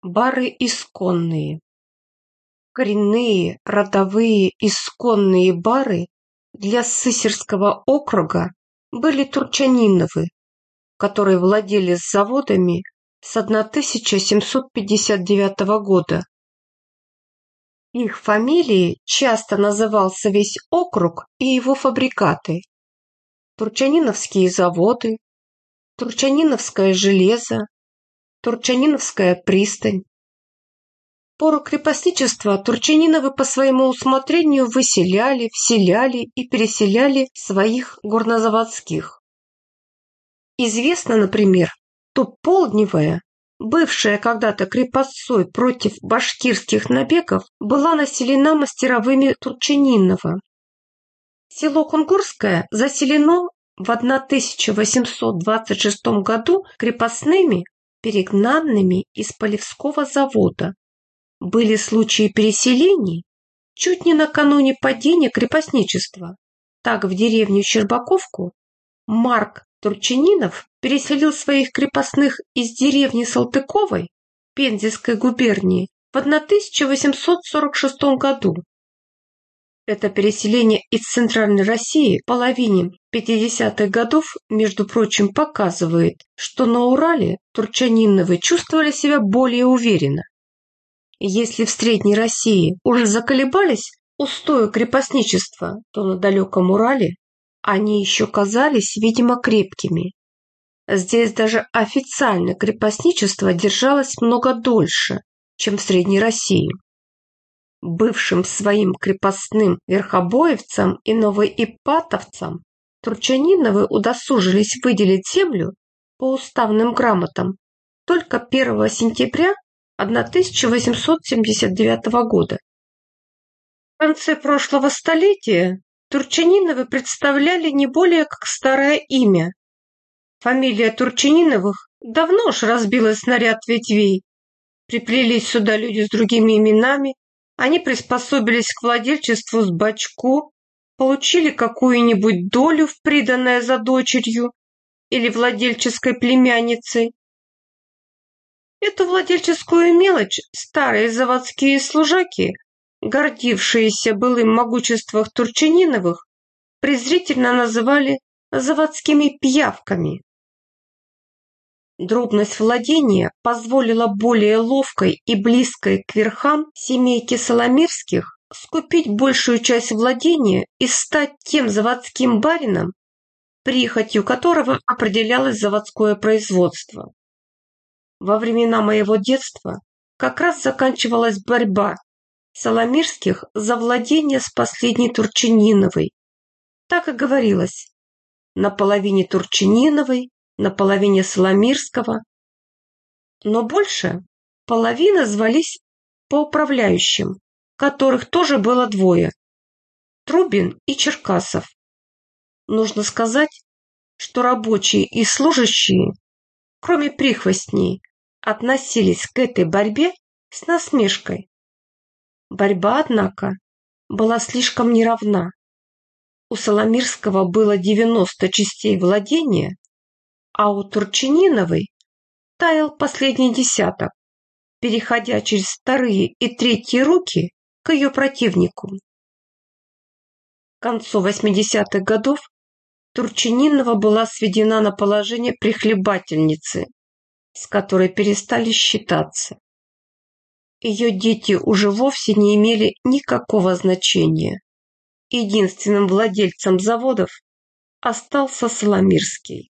Бары исконные. Коренные, родовые, исконные бары для Сысерского округа были Турчаниновы, которые владели заводами с 1759 года. Их фамилией часто назывался весь округ и его фабрикаты: Турчаниновские заводы, Турчаниновское железо, Турчаниновская пристань. В пору крепостничества Турчаниновы по своему усмотрению выселяли, вселяли и переселяли своих горнозаводских. Известно, например, что Полдневая, бывшая когда-то крепостцой против башкирских набегов, была населена мастеровыми Турчанинова. Село Кунгурское заселено в 1826 году крепостными, перегнанными из Полевского завода. Были случаи переселений чуть не накануне падения крепостничества. Так в деревню Щербаковку Марк Турчанинов переселил своих крепостных из деревни Салтыковой Пензенской губернии в 1846 году. Это переселение из Центральной России в половине 50-х годов, между прочим, показывает, что на Урале Турчаниновы чувствовали себя более уверенно. Если в Средней России уже заколебались устои крепостничества, то на далеком Урале они еще казались, видимо, крепкими. Здесь даже официально крепостничество держалось много дольше, чем в Средней России. Бывшим своим крепостным верхобоевцам и новоипатовцам Турчаниновы удосужились выделить землю по уставным грамотам только 1 сентября 1879 года. В конце прошлого столетия Турчаниновы представляли не более как старое имя. Фамилия Турчаниновых давно уж разбилась на ряд ветвей. Приплелись сюда люди с другими именами, они приспособились к владельчеству с бочку, получили какую-нибудь долю в приданое за дочерью или владельческой племянницей. Эту владельческую мелочь старые заводские служаки, гордившиеся былым могуществом Турчаниновых, презрительно называли заводскими пиявками. Дробность владения позволила более ловкой и близкой к верхам семейке Соломирских скупить большую часть владения и стать тем заводским барином, прихотью которого определялось заводское производство. Во времена моего детства как раз заканчивалась борьба Соломирских за владение с последней Турчаниновой. Так и говорилось: на половине Турчаниновой, на половине Соломирского. Но больше половины звались по управляющим, которых тоже было двое: Трубин и Черкасов. Нужно сказать, что рабочие и служащие, кроме прихвостней, относились к этой борьбе с насмешкой. Борьба, однако, была слишком неравна. У Соломирского было 90 частей владения, а у Турчаниновой таял последний десяток, переходя через вторые и третьи руки к ее противнику. К концу 80-х годов Турчанинова была сведена на положение прихлебательницы, с которой перестали считаться. Ее дети уже вовсе не имели никакого значения. Единственным владельцем заводов остался Соломирский.